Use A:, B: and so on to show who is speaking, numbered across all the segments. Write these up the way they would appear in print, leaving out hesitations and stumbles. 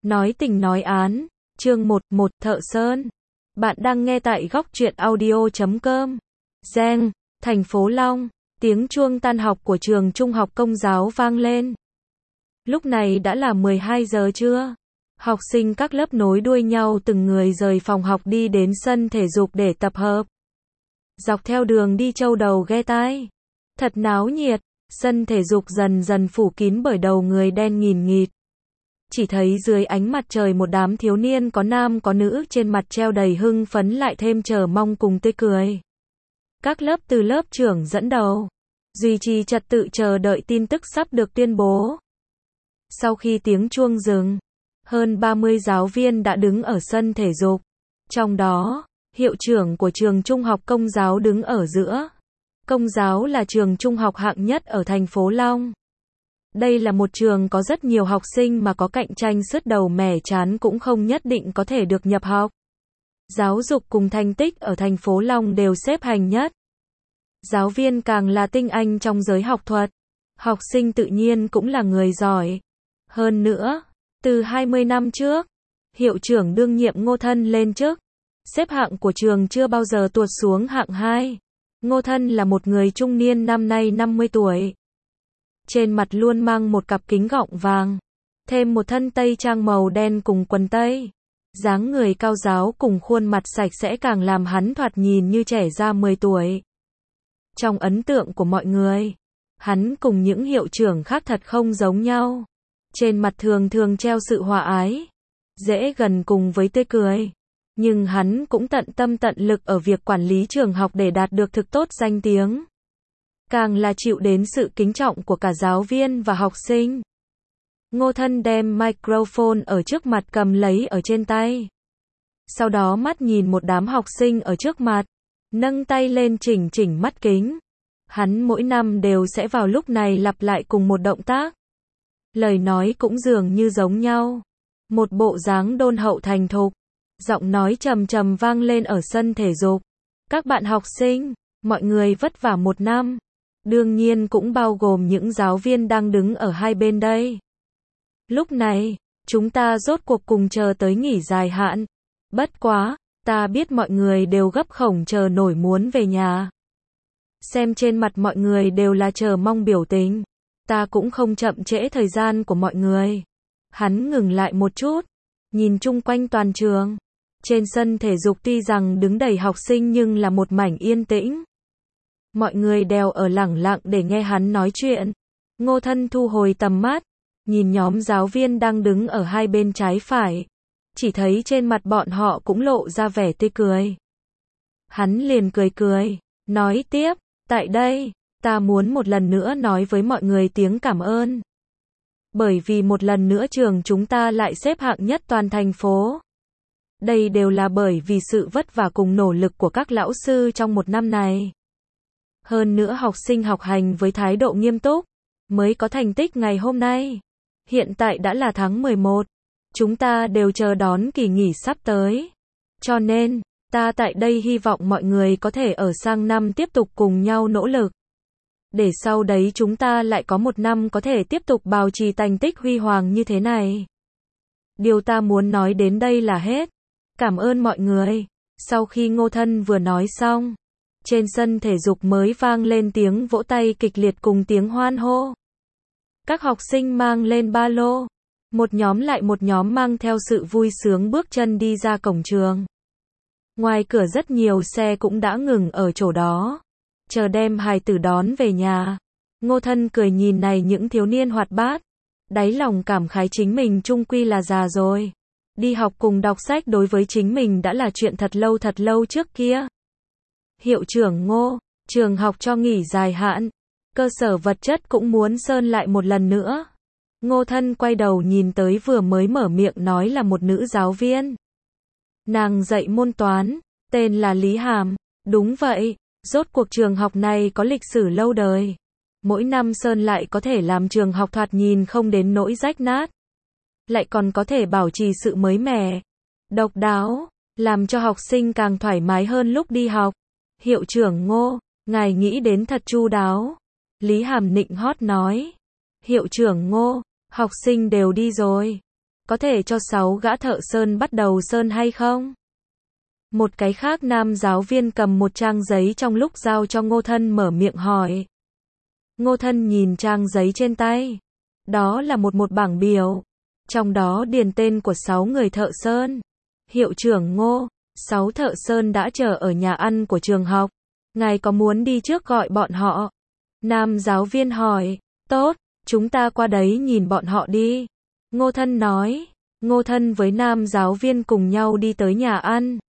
A: Nói tình nói án, chương 11, Thợ Sơn. Bạn đang nghe tại góc truyện audio.com. Giang, thành phố Long, tiếng chuông tan học của trường trung học công giáo vang lên. Lúc này đã là 12 giờ trưa. Học sinh các lớp nối đuôi nhau từng người rời phòng học đi đến sân thể dục để tập hợp. Dọc theo đường đi châu đầu ghé tai. Thật náo nhiệt, sân thể dục dần dần phủ kín bởi đầu người đen nghìn nghịt. Chỉ thấy dưới ánh mặt trời một đám thiếu niên có nam có nữ trên mặt treo đầy hưng phấn lại thêm chờ mong cùng tươi cười. Các lớp từ lớp trưởng dẫn đầu, duy trì trật tự chờ đợi tin tức sắp được tuyên bố. Sau khi tiếng chuông dừng, hơn 30 giáo viên đã đứng ở sân thể dục. Trong đó, hiệu trưởng của trường trung học công giáo đứng ở giữa. Công giáo là trường trung học hạng nhất ở thành phố Long. Đây là một trường có rất nhiều học sinh mà có cạnh tranh sứt đầu mẻ trán cũng không nhất định có thể được nhập học. Giáo dục cùng thành tích ở thành phố Long đều xếp hàng nhất. Giáo viên càng là tinh anh trong giới học thuật. Học sinh tự nhiên cũng là người giỏi. Hơn nữa, từ 20 năm trước, hiệu trưởng đương nhiệm Ngô Thân lên chức. Xếp hạng của trường chưa bao giờ tuột xuống hạng 2. Ngô Thân là một người trung niên năm nay 50 tuổi. Trên mặt luôn mang một cặp kính gọng vàng, thêm một thân tây trang màu đen cùng quần tây. Dáng người cao ráo cùng khuôn mặt sạch sẽ càng làm hắn thoạt nhìn như trẻ ra 10 tuổi. Trong ấn tượng của mọi người, hắn cùng những hiệu trưởng khác thật không giống nhau. Trên mặt thường thường treo sự hòa ái, dễ gần cùng với tươi cười. Nhưng hắn cũng tận tâm tận lực ở việc quản lý trường học để đạt được thực tốt danh tiếng. Càng là chịu đến sự kính trọng của cả giáo viên và học sinh. Ngô Thân đem microphone ở trước mặt cầm lấy ở trên tay. Sau đó mắt nhìn một đám học sinh ở trước mặt, nâng tay lên chỉnh chỉnh mắt kính. Hắn mỗi năm đều sẽ vào lúc này lặp lại cùng một động tác. Lời nói cũng dường như giống nhau. Một bộ dáng đôn hậu thành thục. Giọng nói trầm trầm vang lên ở sân thể dục. Các bạn học sinh, mọi người vất vả một năm. Đương nhiên cũng bao gồm những giáo viên đang đứng ở hai bên đây. Lúc này, chúng ta rốt cuộc cùng chờ tới nghỉ dài hạn. Bất quá, ta biết mọi người đều gấp khổng chờ nổi muốn về nhà. Xem trên mặt mọi người đều là chờ mong biểu tình. Ta cũng không chậm trễ thời gian của mọi người. Hắn ngừng lại một chút, nhìn chung quanh toàn trường. Trên sân thể dục tuy rằng đứng đầy học sinh nhưng là một mảnh yên tĩnh. Mọi người đều ở lẳng lặng để nghe hắn nói chuyện. Ngô Thân thu hồi tầm mắt, nhìn nhóm giáo viên đang đứng ở hai bên trái phải. Chỉ thấy trên mặt bọn họ cũng lộ ra vẻ tươi cười. Hắn liền cười cười, nói tiếp, tại đây, ta muốn một lần nữa nói với mọi người tiếng cảm ơn. Bởi vì một lần nữa trường chúng ta lại xếp hạng nhất toàn thành phố. Đây đều là bởi vì sự vất vả cùng nỗ lực của các lão sư trong một năm này. Hơn nữa học sinh học hành với thái độ nghiêm túc, mới có thành tích ngày hôm nay. Hiện tại đã là tháng 11, chúng ta đều chờ đón kỳ nghỉ sắp tới. Cho nên, ta tại đây hy vọng mọi người có thể ở sang năm tiếp tục cùng nhau nỗ lực. Để sau đấy chúng ta lại có một năm có thể tiếp tục bảo trì thành tích huy hoàng như thế này. Điều ta muốn nói đến đây là hết. Cảm ơn mọi người. Sau khi Ngô Thân vừa nói xong, trên sân thể dục mới vang lên tiếng vỗ tay kịch liệt cùng tiếng hoan hô. Các học sinh mang lên ba lô. Một nhóm lại một nhóm mang theo sự vui sướng bước chân đi ra cổng trường. Ngoài cửa rất nhiều xe cũng đã ngừng ở chỗ đó. Chờ đem hài tử đón về nhà. Ngô Thân cười nhìn này những thiếu niên hoạt bát. Đáy lòng cảm khái chính mình chung quy là già rồi. Đi học cùng đọc sách đối với chính mình đã là chuyện thật lâu trước kia. Hiệu trưởng Ngô, trường học cho nghỉ dài hạn. Cơ sở vật chất cũng muốn sơn lại một lần nữa. Ngô Thân quay đầu nhìn tới vừa mới mở miệng nói là một nữ giáo viên. Nàng dạy môn toán, tên là Lý Hàm. Đúng vậy, rốt cuộc trường học này có lịch sử lâu đời. Mỗi năm sơn lại có thể làm trường học thoạt nhìn không đến nỗi rách nát. Lại còn có thể bảo trì sự mới mẻ, độc đáo, làm cho học sinh càng thoải mái hơn lúc đi học. Hiệu trưởng Ngô, ngài nghĩ đến thật chu đáo. Lý Hàm nịnh hót nói. Hiệu trưởng Ngô, học sinh đều đi rồi. có thể cho 6 gã thợ sơn bắt đầu sơn hay không? Một cái khác nam giáo viên cầm một trang giấy trong lúc giao cho Ngô Thân mở miệng hỏi. Ngô Thân nhìn trang giấy trên tay. Đó là một bảng biểu. Trong đó điền tên của 6 người thợ sơn. Hiệu trưởng Ngô, 6 thợ sơn đã chờ ở nhà ăn của trường học. Ngài có muốn đi trước gọi bọn họ? Nam giáo viên hỏi. Tốt, chúng ta qua đấy nhìn bọn họ đi. Ngô Thân nói. Ngô Thân với nam giáo viên cùng nhau đi tới nhà ăn.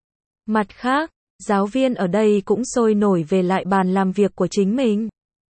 A: Mặt khác, giáo viên ở đây cũng sôi nổi về lại bàn làm việc của chính mình.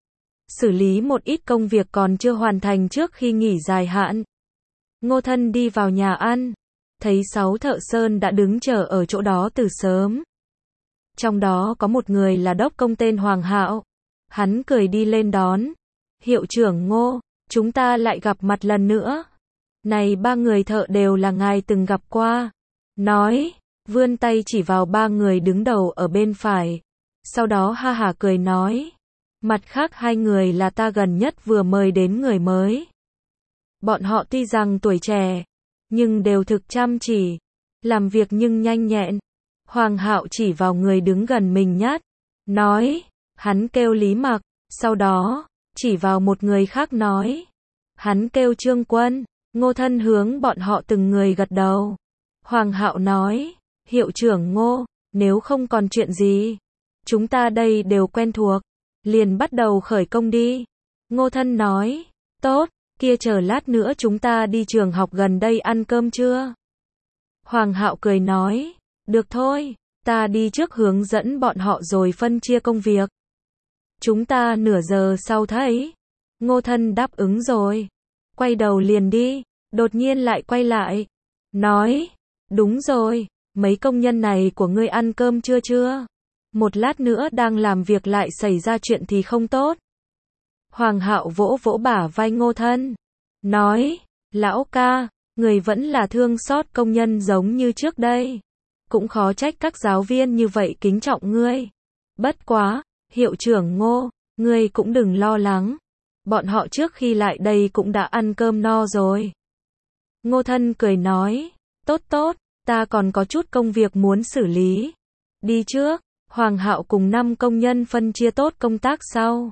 A: Xử lý một ít công việc còn chưa hoàn thành trước khi nghỉ dài hạn. Ngô Thân đi vào nhà ăn, thấy 6 thợ sơn đã đứng chờ ở chỗ đó từ sớm. Trong đó có một người là đốc công tên Hoàng Hạo. Hắn cười đi lên đón. Hiệu trưởng Ngô, chúng ta lại gặp mặt lần nữa. Này 3 người thợ đều là ngài từng gặp qua. Nói, vươn tay chỉ vào 3 người đứng đầu ở bên phải. Sau đó ha hả cười nói. Mặt khác 2 người là ta gần nhất vừa mời đến người mới. Bọn họ tuy rằng tuổi trẻ, nhưng đều thực chăm chỉ, làm việc nhưng nhanh nhẹn. Hoàng Hạo chỉ vào người đứng gần mình nhất, nói, hắn kêu Lý Mặc, sau đó, chỉ vào một người khác nói, hắn kêu Trương Quân. Ngô Thân hướng bọn họ từng người gật đầu. Hoàng Hạo nói, hiệu trưởng Ngô, nếu không còn chuyện gì, chúng ta đây đều quen thuộc, liền bắt đầu khởi công đi. Ngô Thân nói, tốt, kia chờ lát nữa chúng ta đi trường học gần đây ăn cơm chưa? Hoàng Hạo cười nói, được thôi, ta đi trước hướng dẫn bọn họ rồi phân chia công việc. Chúng ta nửa giờ sau thấy. Ngô Thân đáp ứng rồi. Quay đầu liền đi, đột nhiên lại quay lại. Nói, đúng rồi, mấy công nhân này của ngươi ăn cơm chưa? Một lát nữa đang làm việc lại xảy ra chuyện thì không tốt. Hoàng Hạo vỗ vỗ bả vai Ngô Thân. Nói, lão ca, người vẫn là thương xót công nhân giống như trước đây. Cũng khó trách các giáo viên như vậy kính trọng ngươi. Bất quá, hiệu trưởng Ngô, ngươi cũng đừng lo lắng. Bọn họ trước khi lại đây cũng đã ăn cơm no rồi. Ngô Thân cười nói, tốt tốt, ta còn có chút công việc muốn xử lý. Đi trước. Hoàng Hạo cùng 5 công nhân phân chia tốt công tác sau.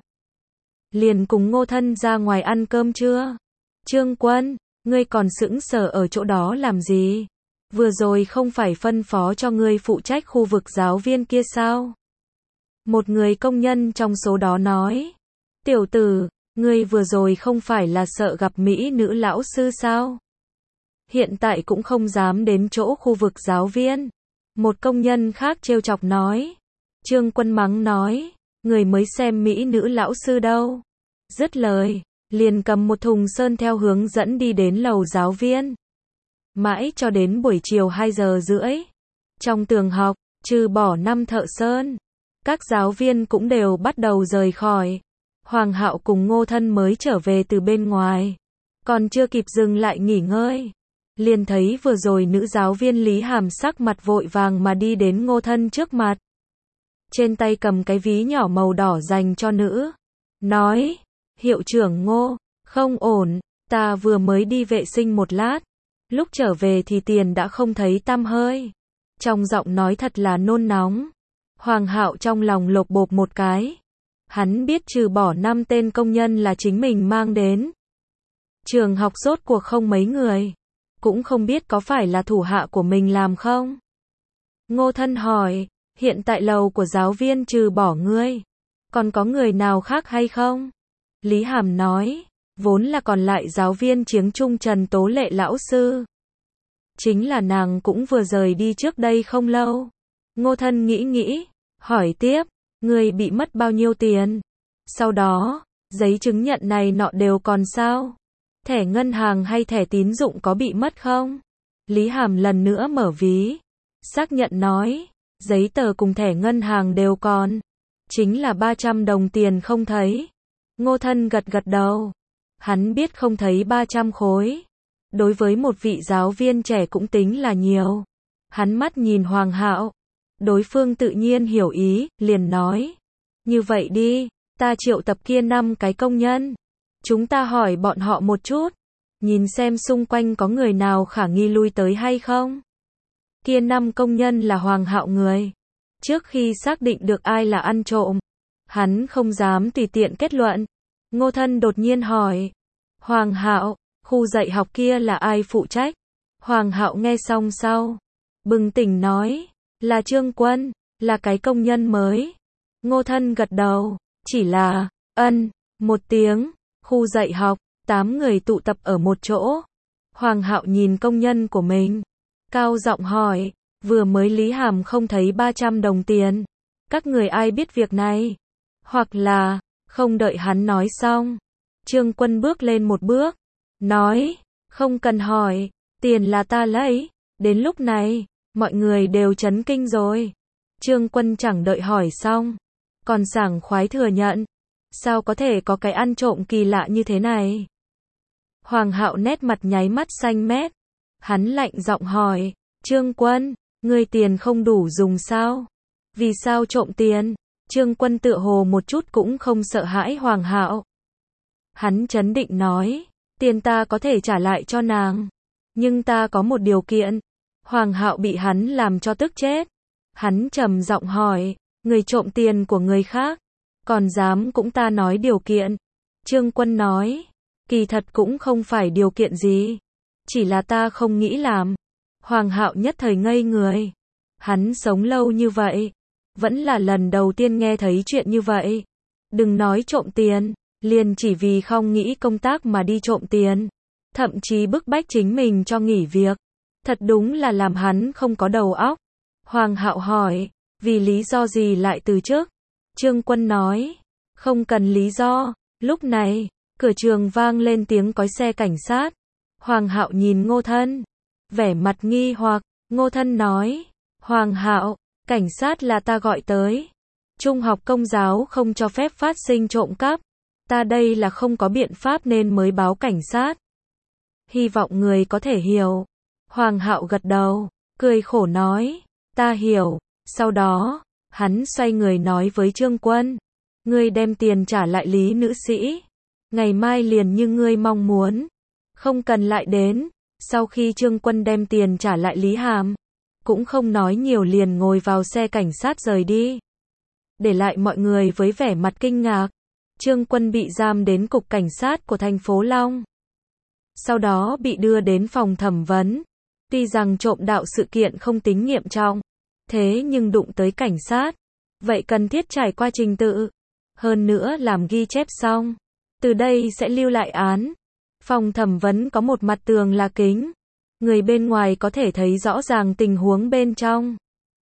A: Liền cùng Ngô Thân ra ngoài ăn cơm trưa. Trương Quân, ngươi còn sững sờ ở chỗ đó làm gì? Vừa rồi không phải phân phó cho ngươi phụ trách khu vực giáo viên kia sao? Một người công nhân trong số đó nói. Tiểu tử, ngươi vừa rồi không phải là sợ gặp mỹ nữ lão sư sao? Hiện tại cũng không dám đến chỗ khu vực giáo viên. Một công nhân khác trêu chọc nói. Trương Quân mắng nói, người mới xem mỹ nữ lão sư đâu. Dứt lời, liền cầm một thùng sơn theo hướng dẫn đi đến lầu giáo viên. Mãi cho đến buổi chiều 2 giờ rưỡi. Trong tường học, trừ bỏ 5 thợ sơn, các giáo viên cũng đều bắt đầu rời khỏi. Hoàng Hạo cùng Ngô Thân mới trở về từ bên ngoài. Còn chưa kịp dừng lại nghỉ ngơi. Liền thấy vừa rồi nữ giáo viên Lý Hàm sắc mặt vội vàng mà đi đến Ngô Thân trước mặt. Trên tay cầm cái ví nhỏ màu đỏ dành cho nữ. Nói, hiệu trưởng Ngô, không ổn, ta vừa mới đi vệ sinh một lát. Lúc trở về thì tiền đã không thấy tăm hơi. Trong giọng nói thật là nôn nóng. Hoàng Hạo trong lòng lột bột một cái. Hắn biết trừ bỏ 5 tên công nhân là chính mình mang đến. Trường học rốt cuộc không mấy người. Cũng không biết có phải là thủ hạ của mình làm không? Ngô Thân hỏi, hiện tại lầu của giáo viên trừ bỏ ngươi, còn có người nào khác hay không? Lý Hàm nói, vốn là còn lại giáo viên Chiếng Trung Trần Tố Lệ lão sư. Chính là nàng cũng vừa rời đi trước đây không lâu. Ngô Thân nghĩ, hỏi tiếp, ngươi bị mất bao nhiêu tiền? Sau đó, giấy chứng nhận này nọ đều còn sao? Thẻ ngân hàng hay thẻ tín dụng có bị mất không? Lý Hàm lần nữa mở ví, xác nhận nói, giấy tờ cùng thẻ ngân hàng đều còn. Chính là 300 đồng tiền không thấy. Ngô Thân gật gật đầu. Hắn biết không thấy 300 khối. Đối với một vị giáo viên trẻ cũng tính là nhiều. Hắn mắt nhìn Hoàng Hạo. Đối phương tự nhiên hiểu ý, liền nói. Như vậy đi, ta triệu tập kia 5 cái công nhân. Chúng ta hỏi bọn họ một chút. nhìn xem xung quanh có người nào khả nghi lui tới hay không. Kia 5 công nhân là Hoàng Hạo người. Trước khi xác định được ai là ăn trộm, hắn không dám tùy tiện kết luận. Ngô Thân đột nhiên hỏi, Hoàng Hạo, khu dạy học kia là ai phụ trách? Hoàng Hạo nghe xong sau, bừng tỉnh nói, là Trương Quân, là cái công nhân mới. Ngô Thân gật đầu, chỉ là, một tiếng, khu dạy học, 8 người tụ tập ở một chỗ. Hoàng Hạo nhìn công nhân của mình, cao giọng hỏi, vừa mới Lý Hàm không thấy 300 đồng tiền. Các người ai biết việc này? Hoặc là, không đợi hắn nói xong. Trương Quân bước lên một bước, nói, không cần hỏi, tiền là ta lấy. Đến lúc này, mọi người đều chấn kinh rồi. Trương Quân chẳng đợi hỏi xong, còn sảng khoái thừa nhận. Sao có thể có cái ăn trộm kỳ lạ như thế này? Hoàng Hạo nét mặt nháy mắt xanh mét. Hắn lạnh giọng hỏi, Trương Quân, ngươi tiền không đủ dùng sao? Vì sao trộm tiền? Trương Quân tựa hồ một chút cũng không sợ hãi Hoàng Hạo. Hắn trấn định nói, tiền ta có thể trả lại cho nàng. Nhưng ta có một điều kiện. Hoàng Hạo bị hắn làm cho tức chết. Hắn trầm giọng hỏi, người trộm tiền của người khác, còn dám cũng ta nói điều kiện. Trương Quân nói, kỳ thật cũng không phải điều kiện gì, chỉ là ta không nghĩ làm. Hoàng Hạo nhất thời ngây người. Hắn sống lâu như vậy, vẫn là lần đầu tiên nghe thấy chuyện như vậy. Đừng nói trộm tiền, liền chỉ vì không nghĩ công tác mà đi trộm tiền, thậm chí bức bách chính mình cho nghỉ việc. Thật đúng là làm hắn không có đầu óc. Hoàng Hạo hỏi, vì lý do gì lại từ chức? Trương Quân nói, không cần lý do. Lúc này, cửa trường vang lên tiếng còi xe cảnh sát. Hoàng Hạo nhìn Ngô Thân, vẻ mặt nghi hoặc. Ngô Thân nói, Hoàng Hạo, cảnh sát là ta gọi tới. Trung học Công giáo không cho phép phát sinh trộm cắp. Ta đây là không có biện pháp nên mới báo cảnh sát. Hy vọng người có thể hiểu. Hoàng Hạo gật đầu, cười khổ nói, ta hiểu. Sau đó, hắn xoay người nói với Trương Quân, ngươi đem tiền trả lại Lý nữ sĩ. Ngày mai liền như ngươi mong muốn. Không cần lại đến. Sau khi Trương Quân đem tiền trả lại Lý Hàm, cũng không nói nhiều liền ngồi vào xe cảnh sát rời đi. Để lại mọi người với vẻ mặt kinh ngạc. Trương Quân bị giam đến cục cảnh sát của thành phố Long. Sau đó bị đưa đến phòng thẩm vấn. Tuy rằng trộm đạo sự kiện không tính nghiêm trọng, thế nhưng đụng tới cảnh sát, vậy cần thiết trải qua trình tự. Hơn nữa làm ghi chép xong, từ đây sẽ lưu lại án. Phòng thẩm vấn có một mặt tường là kính. Người bên ngoài có thể thấy rõ ràng tình huống bên trong,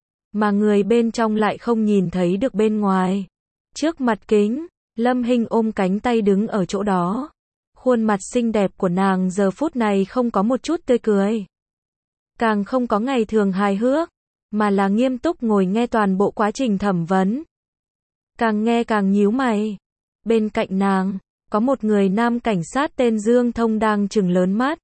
A: mà người bên trong lại không nhìn thấy được bên ngoài. Trước mặt kính, Lâm Hinh ôm cánh tay đứng ở chỗ đó. Khuôn mặt xinh đẹp của nàng giờ phút này không có một chút tươi cười, càng không có ngày thường hài hước, mà là nghiêm túc ngồi nghe toàn bộ quá trình thẩm vấn. Càng nghe càng nhíu mày. Bên cạnh nàng, có một người nam cảnh sát tên Dương Thông đang trừng lớn mắt.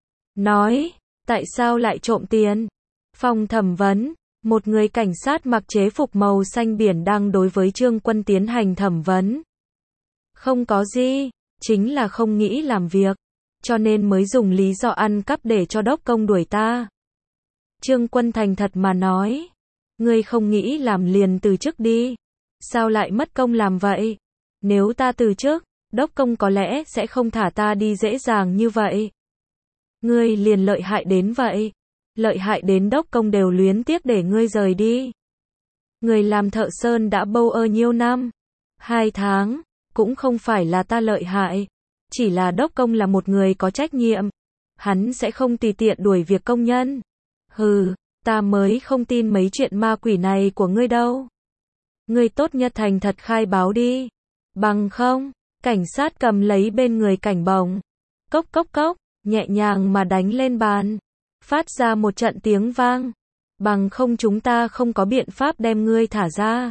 A: Nói, tại sao lại trộm tiền? Phòng thẩm vấn, một người cảnh sát mặc chế phục màu xanh biển đang đối với Trương Quân tiến hành thẩm vấn. Không có gì, chính là không nghĩ làm việc, cho nên mới dùng lý do ăn cắp để cho đốc công đuổi ta. Trương Quân thành thật mà nói, ngươi không nghĩ làm liền từ chức đi. Sao lại mất công làm vậy? Nếu ta từ chức, đốc công có lẽ sẽ không thả ta đi dễ dàng như vậy. Ngươi liền lợi hại đến vậy. Lợi hại đến đốc công đều luyến tiếc để ngươi rời đi. Người làm thợ sơn đã bâu ơ nhiêu năm? 2 tháng, cũng không phải là ta lợi hại. Chỉ là đốc công là một người có trách nhiệm. Hắn sẽ không tùy tiện đuổi việc công nhân. Hừ, ta mới không tin mấy chuyện ma quỷ này của ngươi đâu. Ngươi tốt nhất thành thật khai báo đi. Bằng không, cảnh sát cầm lấy bên người cảnh bồng. Cốc cốc cốc, nhẹ nhàng mà đánh lên bàn. Phát ra một trận tiếng vang. Bằng không chúng ta không có biện pháp đem ngươi thả ra.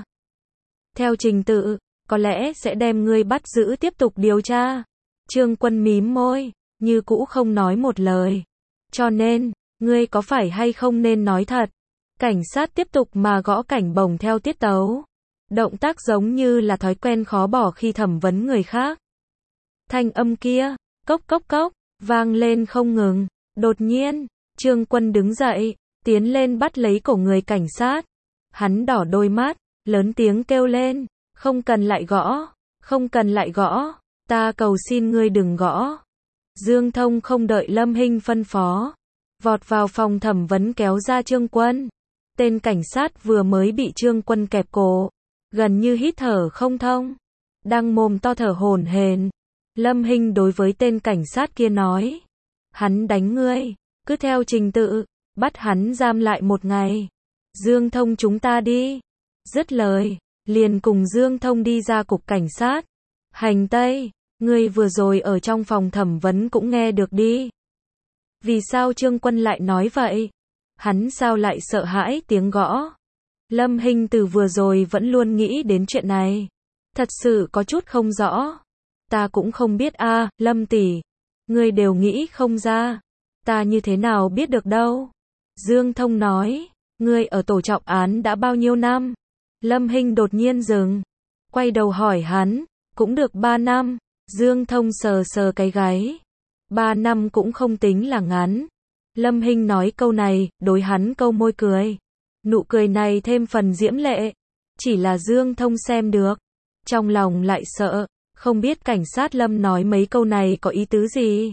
A: Theo trình tự, có lẽ sẽ đem ngươi bắt giữ tiếp tục điều tra. Trương Quân mím môi, như cũ không nói một lời. Cho nên, ngươi có phải hay không nên nói thật? Cảnh sát tiếp tục mà gõ cảnh bồng theo tiết tấu. Động tác giống như là thói quen khó bỏ khi thẩm vấn người khác. Thanh âm kia, cốc cốc cốc, vang lên không ngừng. Đột nhiên, Trương Quân đứng dậy, tiến lên bắt lấy cổ người cảnh sát. Hắn đỏ đôi mắt, lớn tiếng kêu lên, không cần lại gõ, không cần lại gõ, ta cầu xin ngươi đừng gõ. Dương Thông không đợi Lâm Hinh phân phó, vọt vào phòng thẩm vấn kéo ra Trương Quân. Tên cảnh sát vừa mới bị Trương Quân kẹp cổ, gần như hít thở không thông, đang mồm to thở hổn hển. Lâm Hinh đối với tên cảnh sát kia nói, hắn đánh ngươi, cứ theo trình tự, bắt hắn giam lại 1 ngày. Dương Thông chúng ta đi. Dứt lời, liền cùng Dương Thông đi ra cục cảnh sát. Hành Tây, ngươi vừa rồi ở trong phòng thẩm vấn cũng nghe được đi. Vì sao Trương Quân lại nói vậy? Hắn sao lại sợ hãi tiếng gõ? Lâm Hinh từ vừa rồi vẫn luôn nghĩ đến chuyện này. Thật sự có chút không rõ. Ta cũng không biết a, Lâm tỷ. Ngươi đều nghĩ không ra. Ta như thế nào biết được đâu? Dương Thông nói, ngươi ở tổ trọng án đã bao nhiêu năm? Lâm Hinh đột nhiên dừng, quay đầu hỏi hắn, cũng được 3 năm. Dương Thông sờ sờ cái gáy. 3 năm cũng không tính là ngắn. Lâm Hinh nói câu này, đối hắn câu môi cười. Nụ cười này thêm phần diễm lệ. Chỉ là Dương Thông xem được. Trong lòng lại sợ, không biết cảnh sát Lâm nói mấy câu này có ý tứ gì.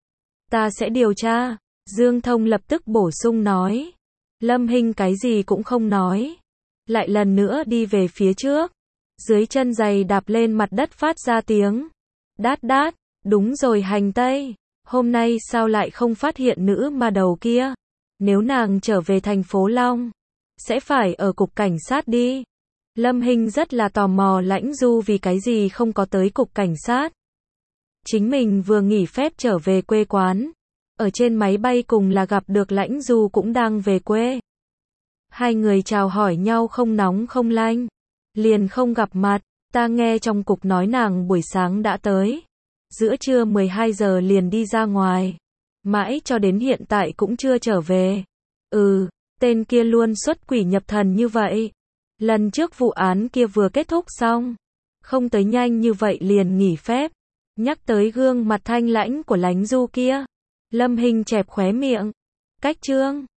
A: Ta sẽ điều tra. Dương Thông lập tức bổ sung nói. Lâm Hinh cái gì cũng không nói. Lại lần nữa đi về phía trước. Dưới chân giày đạp lên mặt đất phát ra tiếng. Đát đát, đúng rồi Hành Tây. Hôm nay sao lại không phát hiện nữ ma đầu kia? Nếu nàng trở về thành phố Long, sẽ phải ở cục cảnh sát đi. Lâm Hinh rất là tò mò Lãnh Du vì cái gì không có tới cục cảnh sát. Chính mình vừa nghỉ phép trở về quê quán. Ở trên máy bay cùng là gặp được Lãnh Du cũng đang về quê. Hai người chào hỏi nhau không nóng không lạnh. Liền không gặp mặt, ta nghe trong cục nói nàng buổi sáng đã tới. Giữa trưa 12 giờ liền đi ra ngoài. Mãi cho đến hiện tại cũng chưa trở về. Tên kia luôn xuất quỷ nhập thần như vậy. Lần trước vụ án kia vừa kết thúc xong. Không tới nhanh như vậy liền nghỉ phép. Nhắc tới gương mặt thanh lãnh của Lãnh Du kia. Lâm Hinh chẹp khóe miệng. Cách Trương